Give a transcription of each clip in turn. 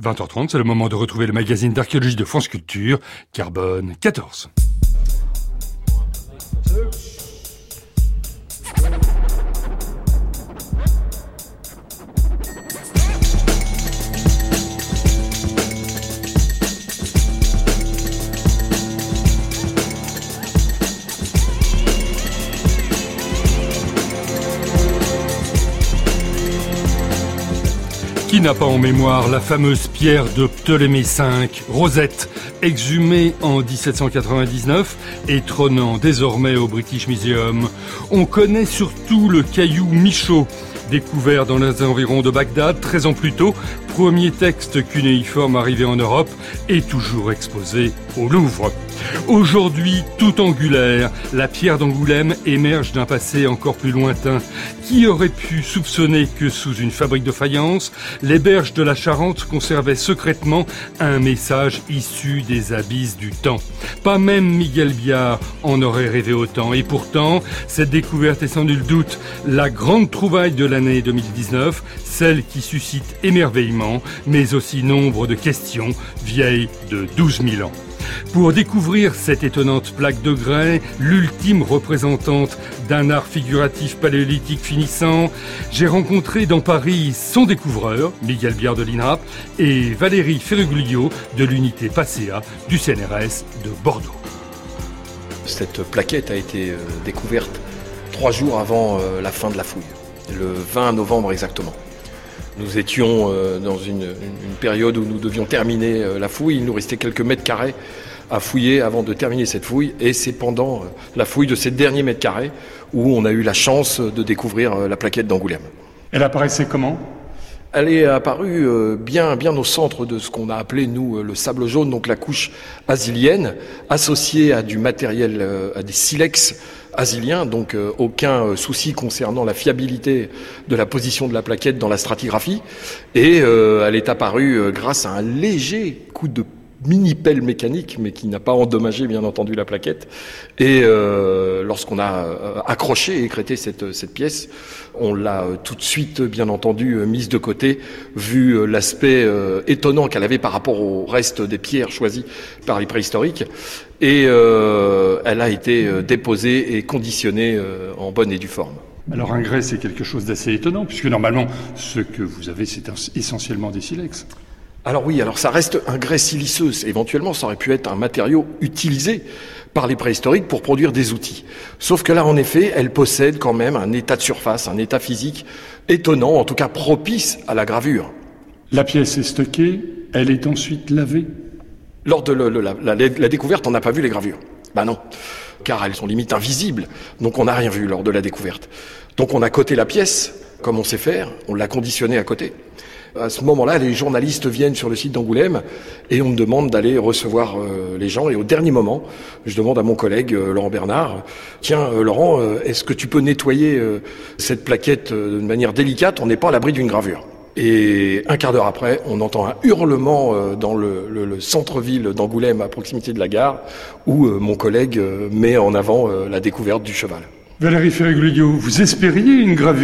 20h30, c'est le moment de retrouver le magazine d'archéologie de France Culture, Carbone 14. Qui n'a pas en mémoire la fameuse pierre de Ptolémée V, Rosette, exhumée en 1799 et trônant désormais au British Museum. On connaît surtout le caillou Michot, découvert dans les environs de Bagdad 13 ans plus tôt, premier texte cunéiforme arrivé en Europe et toujours exposé au Louvre. Aujourd'hui, tout angulaire, la pierre d'Angoulême émerge d'un passé encore plus lointain. Qui aurait pu soupçonner que sous une fabrique de faïence, les berges de la Charente conservaient secrètement un message issu des abysses du temps? Pas même Miguel Biard en aurait rêvé autant. Et pourtant, cette découverte est sans nul doute la grande trouvaille de l'année 2019, celle qui suscite émerveillement, mais aussi nombre de questions vieilles de 12 000 ans. Pour découvrir cette étonnante plaque de grès, l'ultime représentante d'un art figuratif paléolithique finissant, j'ai rencontré dans Paris son découvreur, Miguel Biard de l'INRAP, et Valérie Ferruglio de l'unité PACEA du CNRS de Bordeaux. Cette plaquette a été découverte 3 jours avant la fin de la fouille, le 20 novembre exactement. Nous étions dans une période où nous devions terminer la fouille. Il nous restait quelques mètres carrés à fouiller avant de terminer cette fouille. Et c'est pendant la fouille de ces derniers mètres carrés où on a eu la chance de découvrir la plaquette d'Angoulême. Elle apparaissait comment ? Elle est apparue bien au centre de ce qu'on a appelé, nous, le sable jaune, donc la couche asilienne, associée à du matériel, à des silex asiliens, donc aucun souci concernant la fiabilité de la position de la plaquette dans la stratigraphie. Et elle est apparue grâce à un léger coup de mini-pelle mécanique, mais qui n'a pas endommagé, bien entendu, la plaquette. Et lorsqu'on a accroché et écrété cette pièce, on l'a tout de suite, bien entendu, mise de côté, vu l'aspect étonnant qu'elle avait par rapport au reste des pierres choisies par les préhistoriques. Et elle a été déposée et conditionnée en bonne et due forme. Alors un grès, c'est quelque chose d'assez étonnant, puisque normalement, ce que vous avez, c'est essentiellement des silex. Alors oui, ça reste un grès siliceux. Éventuellement, ça aurait pu être un matériau utilisé par les préhistoriques pour produire des outils. Sauf que là, en effet, elle possède quand même un état de surface, un état physique étonnant, en tout cas propice à la gravure. La pièce est stockée, elle est ensuite lavée. Lors de la découverte, on n'a pas vu les gravures. Non, car elles sont limite invisibles, donc on n'a rien vu lors de la découverte. Donc on a coté la pièce, comme on sait faire, on l'a conditionnée à côté. À ce moment-là, les journalistes viennent sur le site d'Angoulême et on me demande d'aller recevoir les gens. Et au dernier moment, je demande à mon collègue Laurent Bernard, « Tiens, Laurent, est-ce que tu peux nettoyer cette plaquette de manière délicate ? On n'est pas à l'abri d'une gravure. » Et un quart d'heure après, on entend un hurlement dans le centre-ville d'Angoulême, à proximité de la gare, où mon collègue met en avant la découverte du cheval. Valérie Ferruglio, vous espériez une gravure ?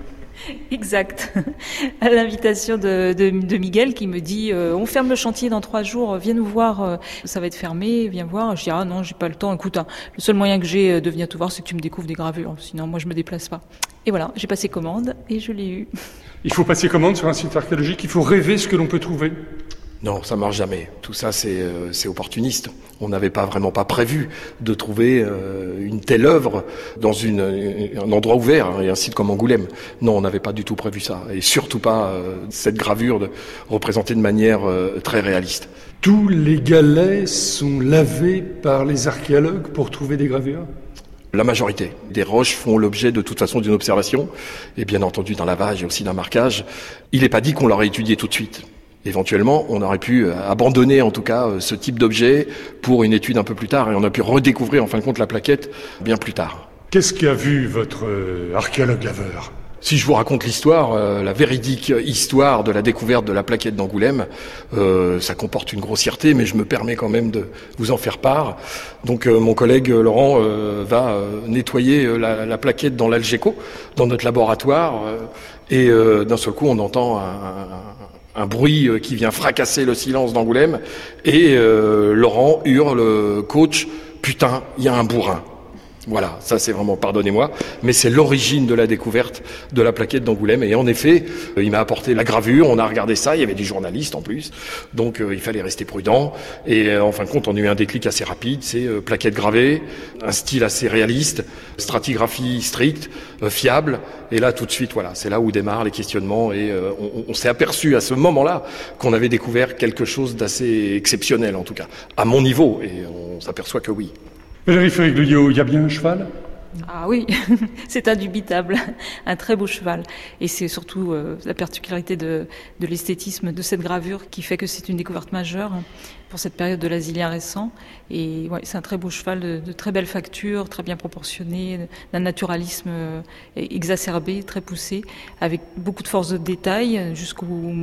Exact. À l'invitation de Miguel qui me dit on ferme le chantier dans 3 jours, viens nous voir, ça va être fermé, viens voir. Je dis non, j'ai pas le temps. Écoute, le seul moyen que j'ai de venir te voir, c'est que tu me découvres des gravures. Sinon, moi, je me déplace pas. Et voilà, j'ai passé commande et je l'ai eu. Il faut passer commande sur un site archéologique, il faut rêver ce que l'on peut trouver. Non, ça marche jamais. Tout ça, c'est opportuniste. On n'avait vraiment pas prévu de trouver une telle œuvre dans un endroit ouvert, et un site comme Angoulême. Non, on n'avait pas du tout prévu ça. Et surtout pas cette gravure représentée de manière très réaliste. Tous les galets sont lavés par les archéologues pour trouver des gravures ? La majorité des roches font l'objet de toute façon d'une observation, et bien entendu d'un lavage et aussi d'un marquage. Il n'est pas dit qu'on l'aurait étudié tout de suite. Éventuellement, on aurait pu abandonner en tout cas ce type d'objet pour une étude un peu plus tard et on a pu redécouvrir en fin de compte la plaquette bien plus tard. Qu'est-ce qu'a vu votre archéologue laveur ? Si je vous raconte l'histoire, la véridique histoire de la découverte de la plaquette d'Angoulême, ça comporte une grossièreté, mais je me permets quand même de vous en faire part. Donc mon collègue Laurent va nettoyer la plaquette dans l'Algeco, dans notre laboratoire, et d'un seul coup on entend un bruit qui vient fracasser le silence d'Angoulême, et Laurent hurle, coach, putain, il y a un bourrin. Voilà, ça c'est vraiment, pardonnez-moi, mais c'est l'origine de la découverte de la plaquette d'Angoulême. Et en effet, il m'a apporté la gravure, on a regardé ça, il y avait des journalistes en plus, donc il fallait rester prudent. Et en fin de compte, on a eu un déclic assez rapide, c'est plaquette gravée, un style assez réaliste, stratigraphie stricte, fiable. Et là, tout de suite, voilà, c'est là où démarrent les questionnements. Et on s'est aperçu à ce moment-là qu'on avait découvert quelque chose d'assez exceptionnel, en tout cas, à mon niveau. Et on s'aperçoit que oui. Valérie Ferriglio, il y a bien un cheval ? Ah oui, c'est indubitable, un très beau cheval. Et c'est surtout la particularité de l'esthétisme de cette gravure qui fait que c'est une découverte majeure pour cette période de l'Asilien récent. Et ouais, c'est un très beau cheval de très belle facture, très bien proportionné, d'un naturalisme exacerbé, très poussé, avec beaucoup de force de détail jusqu'au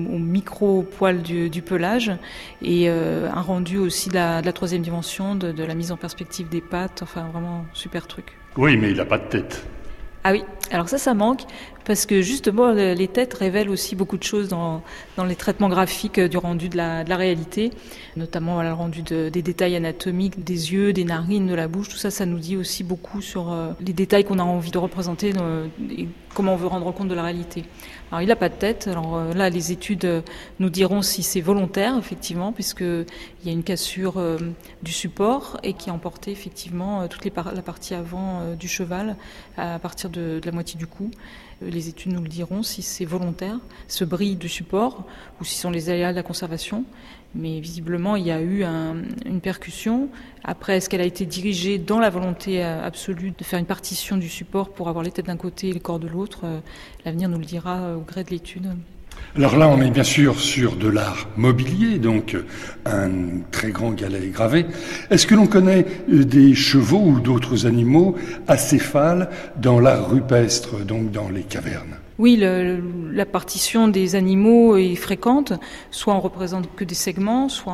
micro-poil du pelage, et un rendu aussi de la troisième dimension, de la mise en perspective des pattes, enfin vraiment super truc. Oui, mais il n'a pas de tête. Ah oui, alors ça manque, parce que justement les têtes révèlent aussi beaucoup de choses dans les traitements graphiques du rendu de la réalité, notamment voilà, le rendu des détails anatomiques, des yeux, des narines, de la bouche, tout ça, ça nous dit aussi beaucoup sur les détails qu'on a envie de représenter et comment on veut rendre compte de la réalité. Alors il n'a pas de tête, alors là les études nous diront si c'est volontaire effectivement, puisqu'il y a une cassure du support et qui a emporté effectivement toute la partie avant du cheval à partir de la moitié du cou. Les études nous le diront si c'est volontaire, ce bris du support, ou si ce sont les aléas de la conservation. Mais visiblement, il y a eu une percussion. Après, est-ce qu'elle a été dirigée dans la volonté absolue de faire une partition du support pour avoir les têtes d'un côté et les corps de l'autre ? L'avenir nous le dira au gré de l'étude. Alors là, on est bien sûr sur de l'art mobilier, donc un très grand galet gravé. Est-ce que l'on connaît des chevaux ou d'autres animaux acéphales dans l'art rupestre, donc dans les cavernes ? Oui, la partition des animaux est fréquente. Soit on représente que des segments, soit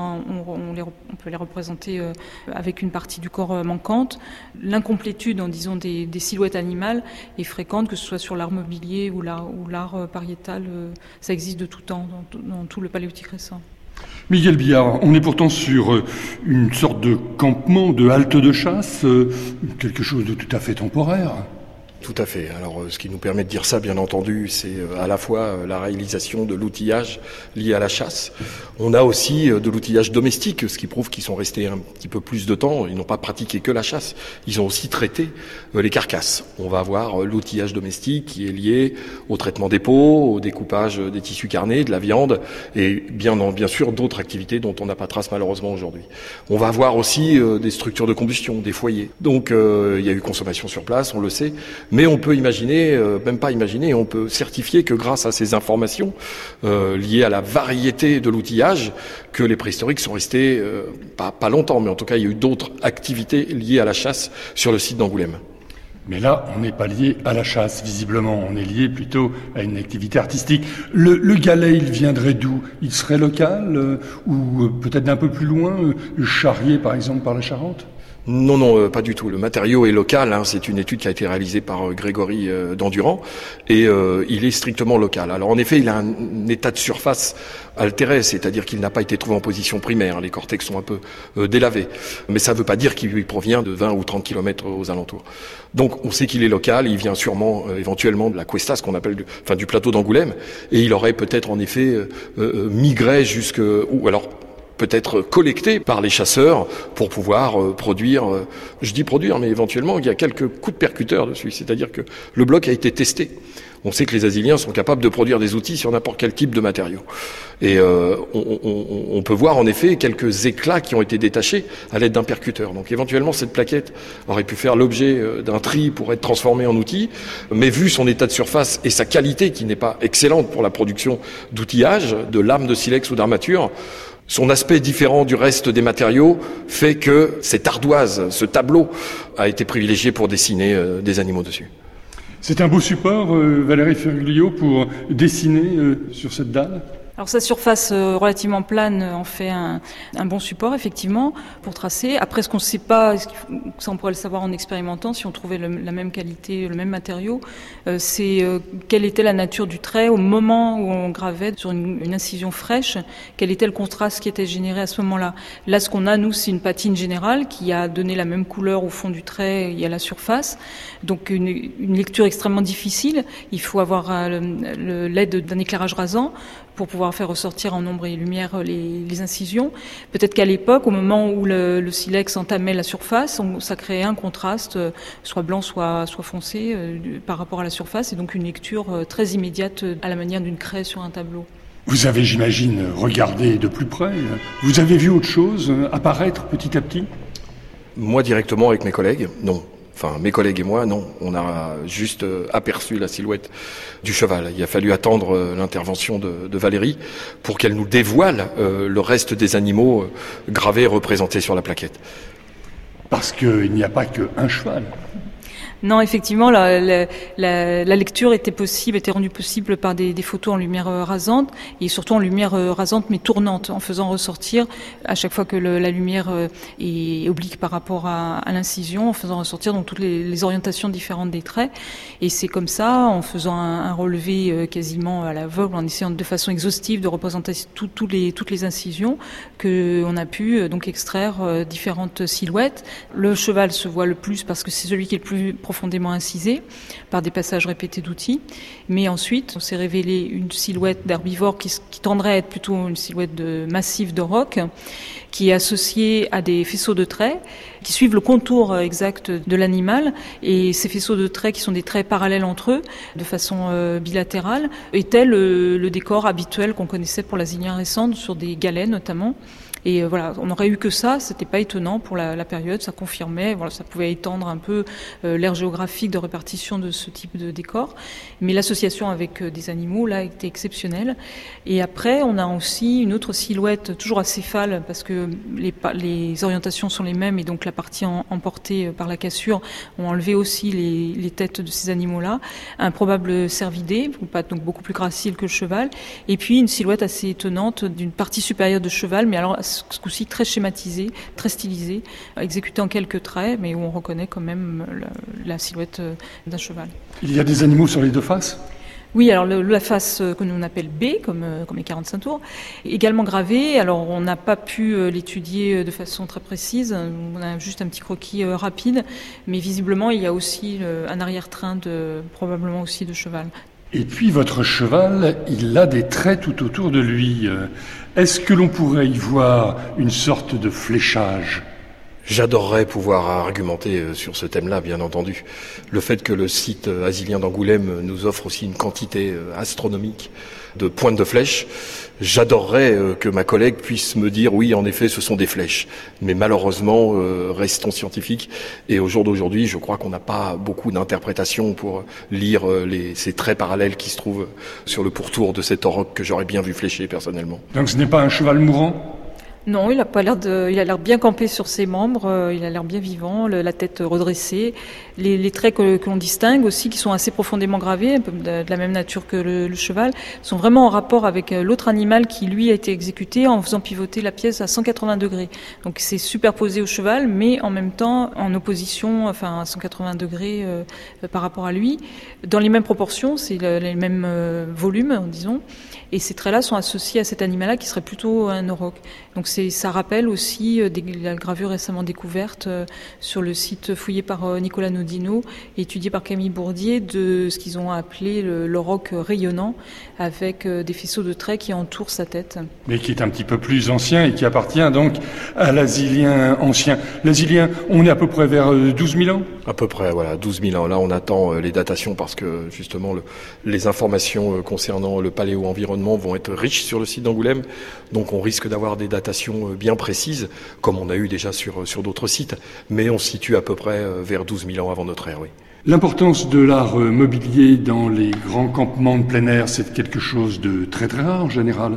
on peut les représenter avec une partie du corps manquante. L'incomplétude, disons, des silhouettes animales est fréquente, que ce soit sur l'art mobilier ou l'art pariétal. Ça existe de tout temps dans tout le paléolithique récent. Miguel Billard, on est pourtant sur une sorte de campement, de halte de chasse, quelque chose de tout à fait temporaire. Tout à fait. Alors, ce qui nous permet de dire ça, bien entendu, c'est à la fois la réalisation de l'outillage lié à la chasse. On a aussi de l'outillage domestique, ce qui prouve qu'ils sont restés un petit peu plus de temps. Ils n'ont pas pratiqué que la chasse. Ils ont aussi traité les carcasses. On va avoir l'outillage domestique qui est lié au traitement des peaux, au découpage des tissus carnés, de la viande, et bien sûr d'autres activités dont on n'a pas trace malheureusement aujourd'hui. On va avoir aussi des structures de combustion, des foyers. Donc, il y a eu consommation sur place, on le sait. Mais on peut imaginer, même pas imaginer, on peut certifier que grâce à ces informations liées à la variété de l'outillage, que les préhistoriques sont restés, pas longtemps, mais en tout cas il y a eu d'autres activités liées à la chasse sur le site d'Angoulême. Mais là, on n'est pas lié à la chasse, visiblement. On est lié plutôt à une activité artistique. Le galet, il viendrait d'où ? Il serait local ou peut-être d'un peu plus loin, charrié par exemple par la Charente ? Non, pas du tout. Le matériau est local. C'est une étude qui a été réalisée par Grégory d'Endurant et il est strictement local. Alors en effet, il a un état de surface altéré, c'est-à-dire qu'il n'a pas été trouvé en position primaire. Les cortex sont un peu délavés, mais ça ne veut pas dire qu'il provient de 20 ou 30 kilomètres aux alentours. Donc on sait qu'il est local. Il vient sûrement, éventuellement, de la cuesta, ce qu'on appelle du plateau d'Angoulême, et il aurait peut-être en effet migré peut-être collecté par les chasseurs pour pouvoir produire, mais éventuellement il y a quelques coups de percuteur dessus, c'est-à-dire que le bloc a été testé. On sait que les Asiliens sont capables de produire des outils sur n'importe quel type de matériau. Et on peut voir en effet quelques éclats qui ont été détachés à l'aide d'un percuteur. Donc éventuellement cette plaquette aurait pu faire l'objet d'un tri pour être transformée en outil, mais vu son état de surface et sa qualité qui n'est pas excellente pour la production d'outillage, de lames de silex ou d'armature, son aspect différent du reste des matériaux fait que cette ardoise, ce tableau, a été privilégié pour dessiner des animaux dessus. C'est un beau support, Valérie Ferriglio, pour dessiner sur cette dalle ? Alors sa surface relativement plane en fait un bon support effectivement pour tracer. Après ce qu'on ne sait pas, ça on pourrait le savoir en expérimentant si on trouvait la même qualité, le même matériau, c'est quelle était la nature du trait au moment où on gravait sur une incision fraîche, quel était le contraste qui était généré à ce moment-là. Là ce qu'on a nous c'est une patine générale qui a donné la même couleur au fond du trait et à la surface. Donc une lecture extrêmement difficile. Il faut avoir l'aide d'un éclairage rasant pour pouvoir faire ressortir en ombre et lumière les incisions. Peut-être qu'à l'époque, au moment où le silex entamait la surface, ça créait un contraste, soit blanc, soit foncé, par rapport à la surface, et donc une lecture très immédiate à la manière d'une craie sur un tableau. Vous avez, j'imagine, regardé de plus près. Vous avez vu autre chose apparaître petit à petit ? Moi, directement avec mes collègues, non. Enfin, mes collègues et moi, non. On a juste aperçu la silhouette du cheval. Il a fallu attendre l'intervention de Valérie pour qu'elle nous dévoile le reste des animaux gravés et représentés sur la plaquette. Parce qu'il n'y a pas qu'un cheval. Non, effectivement, la lecture était rendue possible par des photos en lumière rasante et surtout en lumière rasante mais tournante, en faisant ressortir à chaque fois que la lumière est oblique par rapport à l'incision, en faisant ressortir donc toutes les orientations différentes des traits. Et c'est comme ça, en faisant un relevé quasiment à l'aveugle, en essayant de façon exhaustive de représenter toutes les incisions, que on a pu donc extraire différentes silhouettes. Le cheval se voit le plus parce que c'est celui qui est le plus profondément incisé par des passages répétés d'outils. Mais ensuite, on s'est révélé une silhouette d'herbivore qui tendrait à être plutôt une silhouette massive de roc, qui est associée à des faisceaux de traits qui suivent le contour exact de l'animal. Et ces faisceaux de traits, qui sont des traits parallèles entre eux, de façon bilatérale, étaient le décor habituel qu'on connaissait pour l'Azilien récente, sur des galets notamment. Et voilà, on n'aurait eu que ça, c'était pas étonnant pour la période, ça confirmait, voilà, ça pouvait étendre un peu l'aire géographique de répartition de ce type de décor. Mais l'association avec des animaux, là, était exceptionnelle. Et après, on a aussi une autre silhouette, toujours acéphale, parce que les orientations sont les mêmes, et donc la partie emportée par la cassure ont enlevé aussi les têtes de ces animaux-là. Un probable cervidé, donc beaucoup plus gracile que le cheval. Et puis une silhouette assez étonnante d'une partie supérieure de cheval, mais alors ce coup-ci très schématisé, très stylisé, exécuté en quelques traits, mais où on reconnaît quand même la silhouette d'un cheval. Il y a des animaux sur les deux faces ? Oui, alors la face que nous on appelle B, comme les 45 tours, également gravée. Alors on n'a pas pu l'étudier de façon très précise, on a juste un petit croquis rapide, mais visiblement il y a aussi un arrière-train probablement aussi de cheval. Et puis votre cheval, il a des traits tout autour de lui. Est-ce que l'on pourrait y voir une sorte de fléchage ? J'adorerais pouvoir argumenter sur ce thème-là, bien entendu. Le fait que le site azilien d'Angoulême nous offre aussi une quantité astronomique de pointes de flèches, j'adorerais que ma collègue puisse me dire oui, en effet, ce sont des flèches. Mais malheureusement, restons scientifiques. Et au jour d'aujourd'hui, je crois qu'on n'a pas beaucoup d'interprétations pour lire ces traits parallèles qui se trouvent sur le pourtour de cet auroch que j'aurais bien vu flécher personnellement. Donc ce n'est pas un cheval mourant ? Non, il a l'air bien campé sur ses membres, il a l'air bien vivant, la tête redressée. Les traits que l'on distingue aussi, qui sont assez profondément gravés, un peu de la même nature que le cheval, sont vraiment en rapport avec l'autre animal qui, lui, a été exécuté en faisant pivoter la pièce à 180 degrés. Donc c'est superposé au cheval, mais en même temps en opposition, enfin à 180 degrés par rapport à lui. Dans les mêmes proportions, c'est les mêmes volumes, disons. Et ces traits-là sont associés à cet animal-là qui serait plutôt un auroch. Donc ça rappelle aussi la gravure récemment découverte sur le site fouillé par Nicolas Nodino et étudié par Camille Bourdier de ce qu'ils ont appelé l'auroch rayonnant, avec des faisceaux de traits qui entourent sa tête. Mais qui est un petit peu plus ancien et qui appartient donc à l'Azilien ancien. L'Azilien, on est à peu près vers 12 000 ans ? À peu près, voilà, 12 000 ans. Là, on attend les datations parce que justement les informations concernant le paléo-environnement vont être riches sur le site d'Angoulême. Donc on risque d'avoir des datations bien précises, comme on a eu déjà sur d'autres sites. Mais on se situe à peu près vers 12 000 ans avant notre ère, oui. L'importance de l'art mobilier dans les grands campements de plein air, c'est quelque chose de très très rare en général.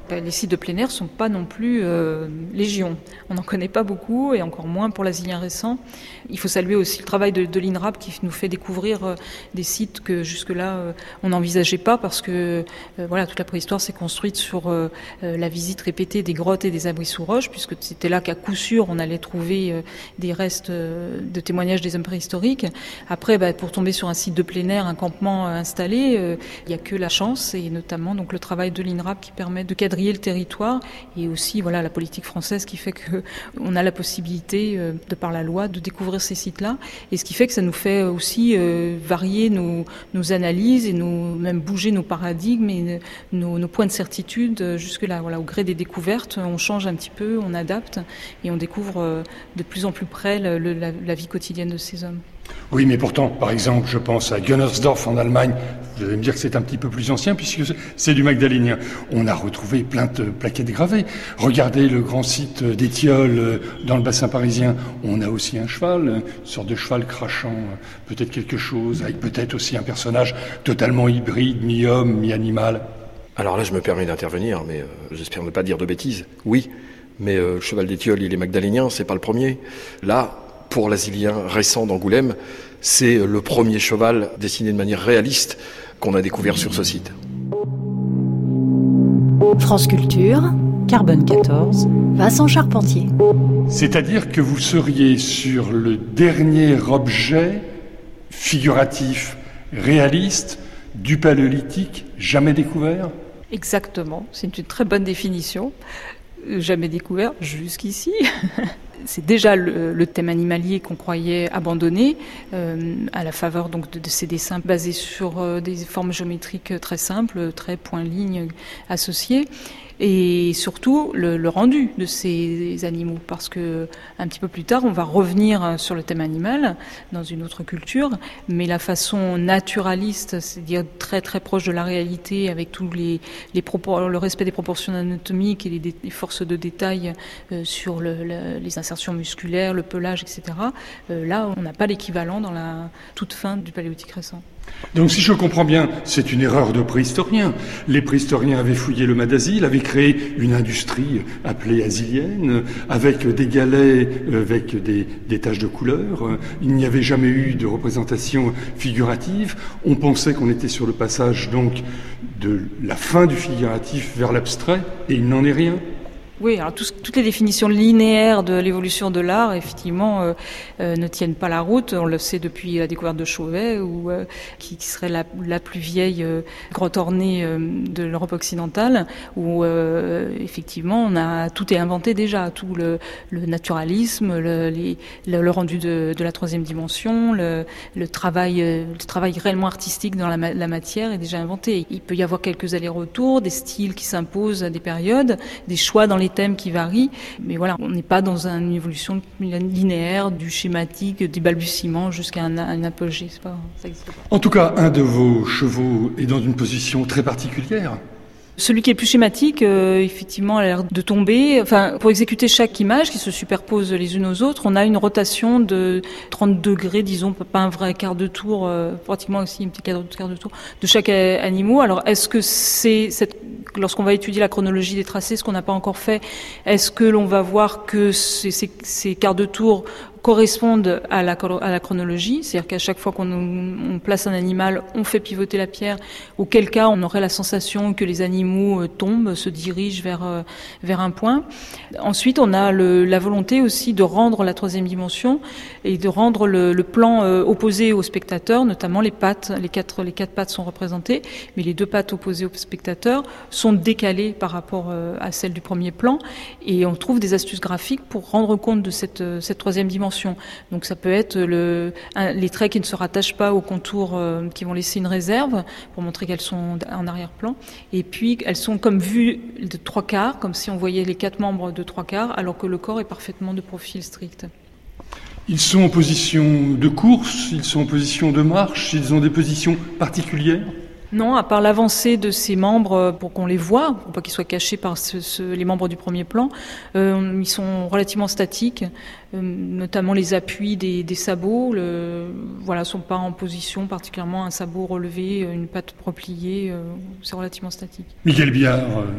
Les sites de plein air sont pas non plus légion. On n'en connaît pas beaucoup et encore moins pour l'Asilien récent. Il faut saluer aussi le travail de l'INRAP qui nous fait découvrir des sites que jusque-là on n'envisageait pas parce que toute la préhistoire s'est construite sur la visite répétée des grottes et des abris sous roche, puisque c'était là qu'à coup sûr on allait trouver des restes de témoignages des hommes préhistoriques. Après, pour tomber sur un site de plein air, un campement installé, il n'y a que la chance et notamment donc le travail de l'INRAP qui permet de quadriller le territoire et aussi la politique française qui fait que on a la possibilité de par la loi de découvrir ces sites-là et ce qui fait que ça nous fait aussi varier nos analyses et même bouger nos paradigmes et nos points de certitude jusque-là. Au gré des découvertes, on change un petit peu, on adapte et on découvre de plus en plus près la vie quotidienne de ces hommes. Oui, mais pourtant, par exemple, je pense à Gunnersdorf en Allemagne. Vous allez me dire que c'est un petit peu plus ancien puisque c'est du magdalénien. On a retrouvé plein de plaquettes gravées. Regardez le grand site d'Étiole dans le bassin parisien. On a aussi un cheval, une sorte de cheval crachant peut-être quelque chose, avec peut-être aussi un personnage totalement hybride, mi-homme, mi-animal. Alors là, je me permets d'intervenir, mais j'espère ne pas dire de bêtises. Oui, mais le cheval d'Étiole, il est magdalénien, c'est pas le premier. Là, pour l'Asilien récent d'Angoulême, c'est le premier cheval dessiné de manière réaliste qu'on a découvert sur ce site. France Culture, Carbone 14, Vincent Charpentier. C'est-à-dire que vous seriez sur le dernier objet figuratif, réaliste, du Paléolithique jamais découvert ? Exactement, c'est une très bonne définition. Jamais découvert jusqu'ici. C'est déjà le thème animalier qu'on croyait abandonné à la faveur donc de ces dessins basés sur des formes géométriques très simples, traits, points, lignes associés. Et surtout le rendu de ces animaux, parce que un petit peu plus tard, on va revenir sur le thème animal dans une autre culture, mais la façon naturaliste, c'est-à-dire très très proche de la réalité, avec tous le respect des proportions anatomiques et les forces de détail sur les insertions musculaires, le pelage, etc. Là, on n'a pas l'équivalent dans la toute fin du Paléolithique récent. Donc si je comprends bien, c'est une erreur de préhistoriens. Les préhistoriens avaient fouillé le Mas-d'Asile, avaient créé une industrie appelée asilienne, avec des galets, avec des taches de couleur. Il n'y avait jamais eu de représentation figurative. On pensait qu'on était sur le passage donc de la fin du figuratif vers l'abstrait, et il n'en est rien. Oui, alors toutes les définitions linéaires de l'évolution de l'art, effectivement, ne tiennent pas la route. On le sait depuis la découverte de Chauvet, qui serait la plus vieille grotte ornée de l'Europe occidentale, où effectivement, tout est inventé déjà, tout le naturalisme, le rendu de la troisième dimension, le travail réellement artistique dans la matière est déjà inventé. Il peut y avoir quelques allers-retours, des styles qui s'imposent à des périodes, des choix dans les thèmes qui varient, mais on n'est pas dans une évolution linéaire du schématique, des balbutiements jusqu'à un apogée. Ça existe pas. En tout cas, un de vos chevaux est dans une position très particulière. Celui qui est le plus schématique, effectivement, a l'air de tomber. Enfin, pour exécuter chaque image qui se superpose les unes aux autres, on a une rotation de 30 degrés, disons, pas un vrai quart de tour, pratiquement aussi un petit quart de tour de chaque animal. Alors, est-ce que lorsqu'on va étudier la chronologie des tracés, ce qu'on n'a pas encore fait, est-ce que l'on va voir que ces quarts de tour correspondent à la chronologie, c'est-à-dire qu'à chaque fois qu'on place un animal, on fait pivoter la pierre, auquel cas on aurait la sensation que les animaux tombent, se dirigent vers un point. Ensuite, on a la volonté aussi de rendre la troisième dimension et de rendre le plan opposé au spectateur, notamment les pattes. Les quatre pattes sont représentées, mais les deux pattes opposées au spectateur sont décalées par rapport à celles du premier plan, et on trouve des astuces graphiques pour rendre compte de cette troisième dimension. Donc ça peut être les traits qui ne se rattachent pas aux contours qui vont laisser une réserve pour montrer qu'elles sont en arrière-plan. Et puis elles sont comme vues de trois quarts, comme si on voyait les quatre membres de trois quarts, alors que le corps est parfaitement de profil strict. Ils sont en position de course, ils sont en position de marche, ils ont des positions particulières ? Non, à part l'avancée de ces membres pour qu'on les voit, pour pas qu'ils soient cachés par les membres du premier plan, ils sont relativement statiques, notamment les appuis des sabots, sont pas en position particulièrement, un sabot relevé, une patte repliée, c'est relativement statique. Miguel Biard,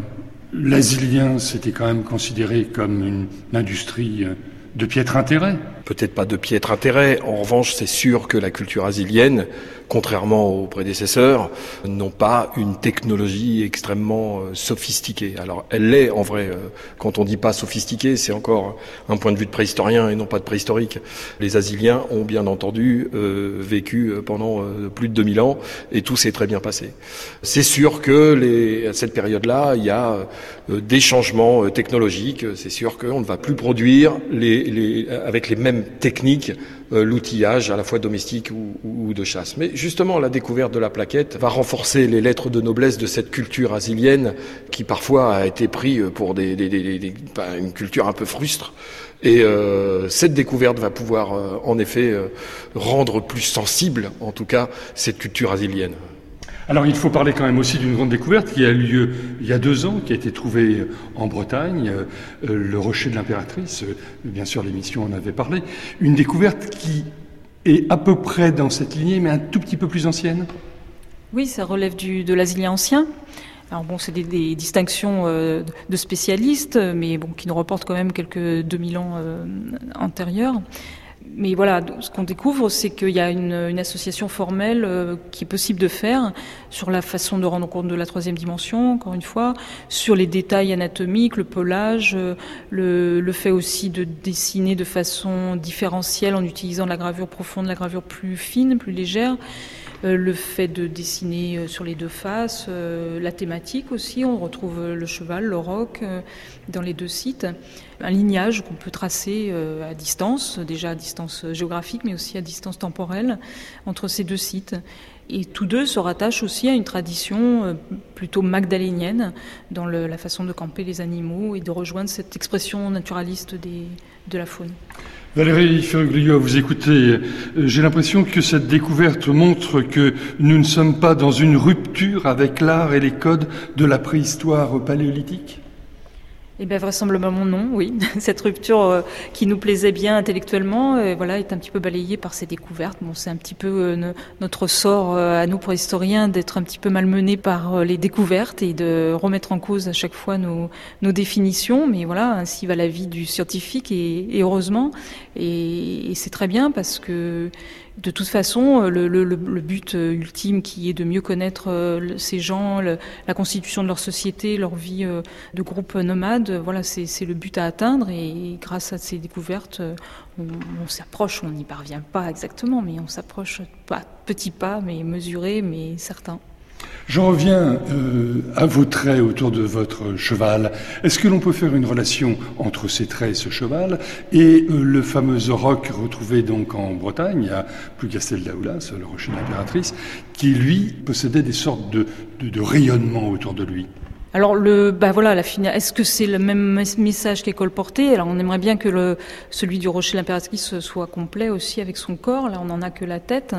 L'asilien, c'était quand même considéré comme une industrie de piètre intérêt. Peut-être pas de piètre intérêt. En revanche, c'est sûr que la culture asilienne, contrairement aux prédécesseurs, n'ont pas une technologie extrêmement sophistiquée. Alors, elle l'est en vrai. Quand on dit pas sophistiquée, c'est encore un point de vue de préhistorien et non pas de préhistorique. Les asiliens ont bien entendu vécu pendant plus de 2000 ans et tout s'est très bien passé. C'est sûr que à cette période-là, il y a des changements technologiques. C'est sûr qu'on ne va plus produire avec les mêmes techniques l'outillage à la fois domestique ou de chasse. Mais justement, la découverte de la plaquette va renforcer les lettres de noblesse de cette culture asilienne qui parfois a été prise pour une culture un peu frustre. Et cette découverte va pouvoir en effet rendre plus sensible, en tout cas, cette culture asilienne. Alors il faut parler quand même aussi d'une grande découverte qui a eu lieu il y a 2 ans, qui a été trouvée en Bretagne, le rocher de l'Impératrice. Bien sûr, l'émission en avait parlé. Une découverte qui est à peu près dans cette lignée, mais un tout petit peu plus ancienne. Oui, ça relève de l'asilien ancien. Alors bon, c'est des distinctions de spécialistes, mais bon, qui nous reportent quand même quelques 2000 ans antérieurs. Mais voilà, ce qu'on découvre, c'est qu'il y a une association formelle qui est possible de faire sur la façon de rendre compte de la 3e dimension, encore une fois, sur les détails anatomiques, le pelage, le fait aussi de dessiner de façon différentielle en utilisant la gravure profonde, la gravure plus fine, plus légère. Le fait de dessiner sur les 2 faces, la thématique aussi, on retrouve le cheval, le roc dans les 2 sites. Un lignage qu'on peut tracer à distance, déjà à distance géographique, mais aussi à distance temporelle, entre ces 2 sites. Et tous 2 se rattachent aussi à une tradition plutôt magdalénienne dans la façon de camper les animaux et de rejoindre cette expression naturaliste de la faune. Valérie Ferruglio, à vous écouter, j'ai l'impression que cette découverte montre que nous ne sommes pas dans une rupture avec l'art et les codes de la préhistoire paléolithique. Eh bien, vraisemblablement non, oui. Cette rupture qui nous plaisait bien intellectuellement, est un petit peu balayée par ces découvertes. Bon, c'est un petit peu notre sort à nous préhistoriens d'être un petit peu malmenés par les découvertes et de remettre en cause à chaque fois nos définitions. Mais voilà, ainsi va la vie du scientifique et heureusement. Et c'est très bien parce que de toute façon, le but ultime qui est de mieux connaître ces gens, la constitution de leur société, leur vie de groupe nomade, voilà, c'est le but à atteindre. Et grâce à ces découvertes, on s'approche, on n'y parvient pas exactement, mais on s'approche pas, petits pas, mais mesurés, mais certains. J'en reviens à vos traits autour de votre cheval. Est-ce que l'on peut faire une relation entre ces traits et ce cheval et le fameux roc retrouvé donc en Bretagne, à Plougastel-Daoulas, le rocher de l'Impératrice, qui lui possédait des sortes de rayonnements autour de lui? Alors est-ce que c'est le même message qui est colporté? Alors on aimerait bien que celui du rocher de l'Impératrice soit complet aussi avec son corps. Là on n'en a que la tête.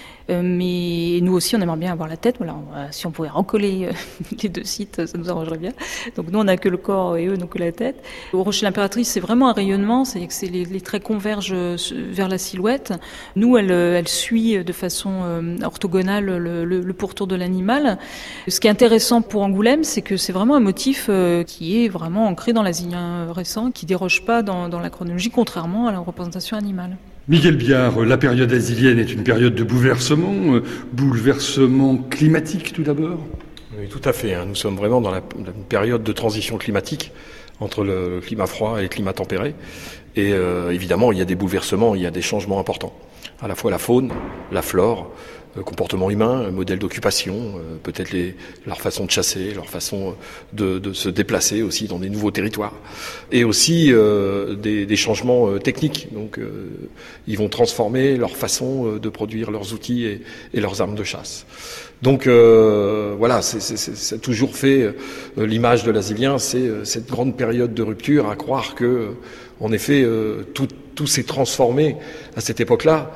Mais nous aussi, on aimerait bien avoir la tête. Voilà, si on pouvait recoller les 2 sites, ça nous arrangerait bien. Donc nous, on n'a que le corps et eux n'ont que la tête. Au rocher de l'Impératrice, c'est vraiment un rayonnement. C'est que les traits convergent vers la silhouette. Nous, elle suit de façon orthogonale le pourtour de l'animal. Ce qui est intéressant pour Angoulême, c'est que c'est vraiment un motif qui est vraiment ancré dans l'asilien récent, qui déroge pas dans la chronologie, contrairement à la représentation animale. Miguel Biard, la période asilienne est une période de bouleversement climatique tout d'abord? Oui, tout à fait. Nous sommes vraiment dans une période de transition climatique entre le climat froid et le climat tempéré. Et évidemment, il y a des bouleversements, il y a des changements importants. À la fois la faune, la flore, comportement humain, modèle d'occupation, peut-être leur façon de chasser, leur façon de se déplacer aussi dans des nouveaux territoires, et aussi des changements techniques. Donc, ils vont transformer leur façon de produire leurs outils et leurs armes de chasse. Donc voilà, c'est toujours fait l'image de l'asilien, c'est cette grande période de rupture, à croire que, en effet, tout s'est transformé à cette époque-là.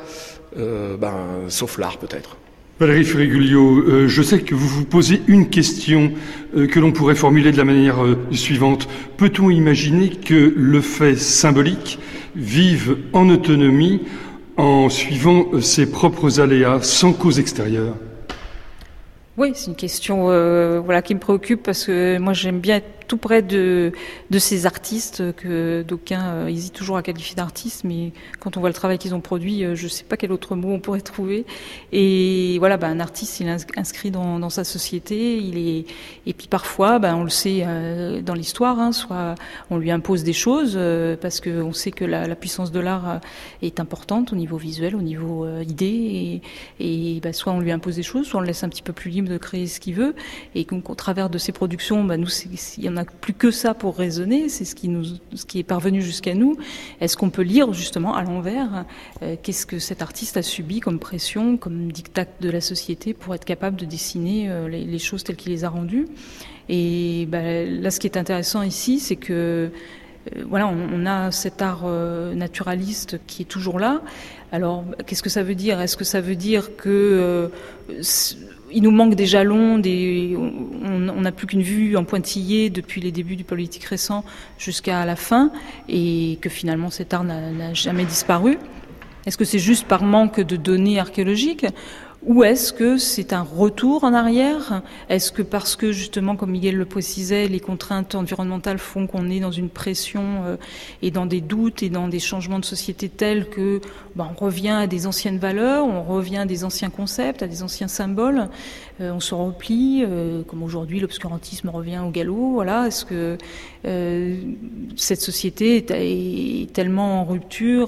Sauf l'art peut-être. Valérie Ferruglio, je sais que vous vous posez une question que l'on pourrait formuler de la manière suivante. Peut-on imaginer que le fait symbolique vive en autonomie en suivant ses propres aléas sans cause extérieure? Oui, c'est une question qui me préoccupe parce que moi j'aime bien être tout près de ces artistes que d'aucuns hésitent toujours à qualifier d'artistes, mais quand on voit le travail qu'ils ont produit, je ne sais pas quel autre mot on pourrait trouver. Et voilà, un artiste, il est inscrit dans sa société, et puis parfois, on le sait dans l'histoire, soit on lui impose des choses, parce qu'on sait que la puissance de l'art est importante au niveau visuel, au niveau idée, et soit on lui impose des choses, soit on le laisse un petit peu plus libre de créer ce qu'il veut, et qu'au travers de ces productions, nous, il y en a plus que ça pour raisonner, c'est ce qui est parvenu jusqu'à nous. Est-ce qu'on peut lire justement à l'envers qu'est-ce que cet artiste a subi comme pression, comme diktat de la société pour être capable de dessiner les choses telles qu'il les a rendues. Et là, ce qui est intéressant ici, c'est que on a cet art naturaliste qui est toujours là. Alors, qu'est-ce que ça veut dire ? Est-ce que ça veut dire que il nous manque des jalons, on n'a plus qu'une vue en pointillé depuis les débuts du Paléolithique récent jusqu'à la fin, et que finalement cet art n'a jamais disparu ? Est-ce que c'est juste par manque de données archéologiques ? Ou est-ce que c'est un retour en arrière ? Est-ce que parce que justement, comme Miguel le précisait, les contraintes environnementales font qu'on est dans une pression et dans des doutes et dans des changements de société tels que on revient à des anciennes valeurs, on revient à des anciens concepts, à des anciens symboles, on se replie, comme aujourd'hui l'obscurantisme revient au galop. Voilà, est-ce que cette société est tellement en rupture,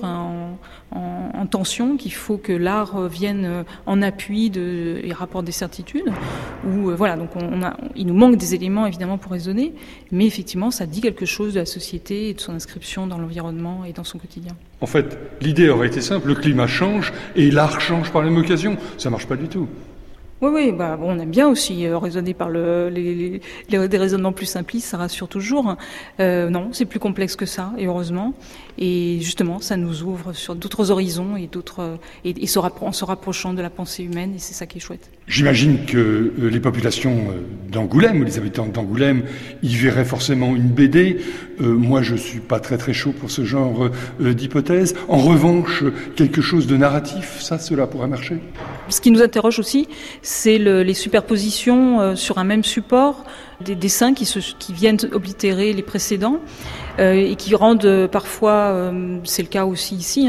en tension, qu'il faut que l'art vienne en appui et rapporte des certitudes, ou donc il nous manque des éléments évidemment pour raisonner, mais effectivement ça dit quelque chose de la société et de son inscription dans l'environnement et dans son quotidien. En fait, l'idée aurait été simple, le climat change et l'art change par la même occasion. Ça marche pas du tout. Oui, on aime bien aussi raisonner par des raisonnements plus simplistes, ça rassure toujours. Non, c'est plus complexe que ça, et heureusement. Et justement, ça nous ouvre sur d'autres horizons et en se rapprochant de la pensée humaine, et c'est ça qui est chouette. J'imagine que les populations d'Angoulême, les habitants d'Angoulême, y verraient forcément une BD. Moi, je suis pas très très chaud pour ce genre d'hypothèse. En revanche, quelque chose de narratif, cela pourrait marcher. Ce qui nous interroge aussi, c'est les superpositions sur un même support, des dessins qui viennent oblitérer les précédents et qui rendent parfois, c'est le cas aussi ici,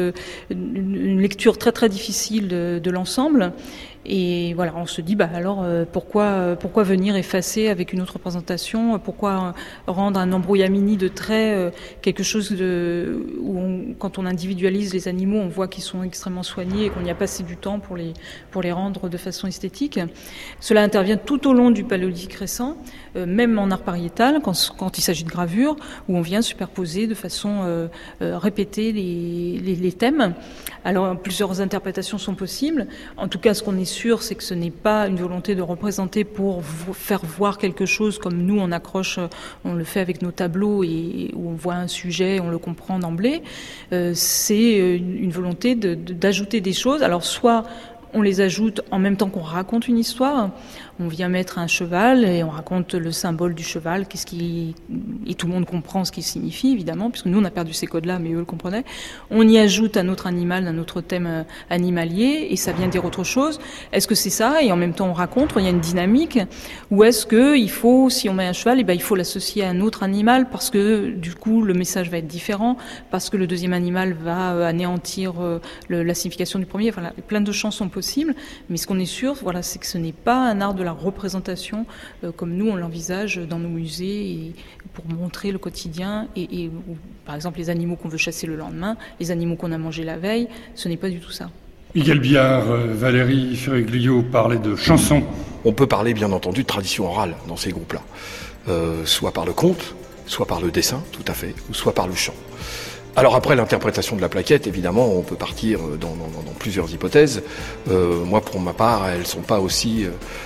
une lecture très très difficile de l'ensemble. Et voilà, on se dit, alors pourquoi venir effacer avec une autre représentation ? Pourquoi rendre un embrouillamini de traits quelque chose où quand on individualise les animaux, on voit qu'ils sont extrêmement soignés et qu'on y a passé du temps pour les rendre de façon esthétique. Cela intervient tout au long du Paléolithique récent, même en art pariétal, quand il s'agit de gravure, où on vient superposer de façon répétée les thèmes. Alors plusieurs interprétations sont possibles. En tout cas, ce qu'on est sûr, c'est que ce n'est pas une volonté de représenter pour faire voir quelque chose comme nous on le fait avec nos tableaux et où on voit un sujet, on le comprend d'emblée. C'est une volonté d'ajouter des choses. Alors soit on les ajoute en même temps qu'on raconte une histoire. On vient mettre un cheval et on raconte le symbole du cheval, et tout le monde comprend ce qu'il signifie, évidemment, puisque nous on a perdu ces codes-là, mais eux le comprenaient. On y ajoute un autre animal, un autre thème animalier, et ça vient dire autre chose. Est-ce que c'est ça ? Et en même temps on raconte, il y a une dynamique. Ou est-ce que il faut, si on met un cheval, il faut l'associer à un autre animal, parce que du coup le message va être différent, parce que le deuxième animal va anéantir la signification du premier. Enfin, plein de champs sont possibles, mais ce qu'on est sûr, c'est que ce n'est pas un art de la représentation comme nous on l'envisage dans nos musées et pour montrer le quotidien et par exemple les animaux qu'on veut chasser le lendemain, les animaux qu'on a mangés la veille, ce n'est pas du tout ça. Miguel Biard, Valérie Ferriglio parlaient de chansons. On peut parler bien entendu de tradition orale dans ces groupes-là, soit par le conte, soit par le dessin, tout à fait, ou soit par le chant. Alors après l'interprétation de la plaquette, évidemment, on peut partir dans plusieurs hypothèses. Moi, pour ma part, elles sont pas aussi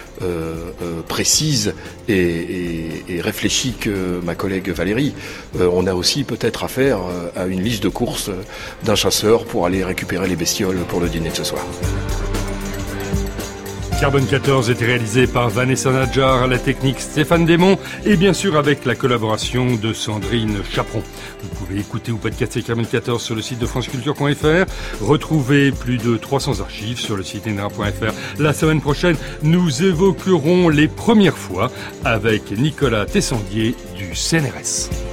précises et réfléchies que ma collègue Valérie. On a aussi peut-être affaire à une liste de courses d'un chasseur pour aller récupérer les bestioles pour le dîner de ce soir. Carbone 14 était réalisé par Vanessa Nadjar, à la technique Stéphane Desmond et bien sûr avec la collaboration de Sandrine Chaperon. Vous pouvez écouter ou podcaster Carbone 14 sur le site de franceculture.fr. Retrouvez plus de 300 archives sur le site enera.fr. La semaine prochaine, nous évoquerons les premières fois avec Nicolas Tessandier du CNRS.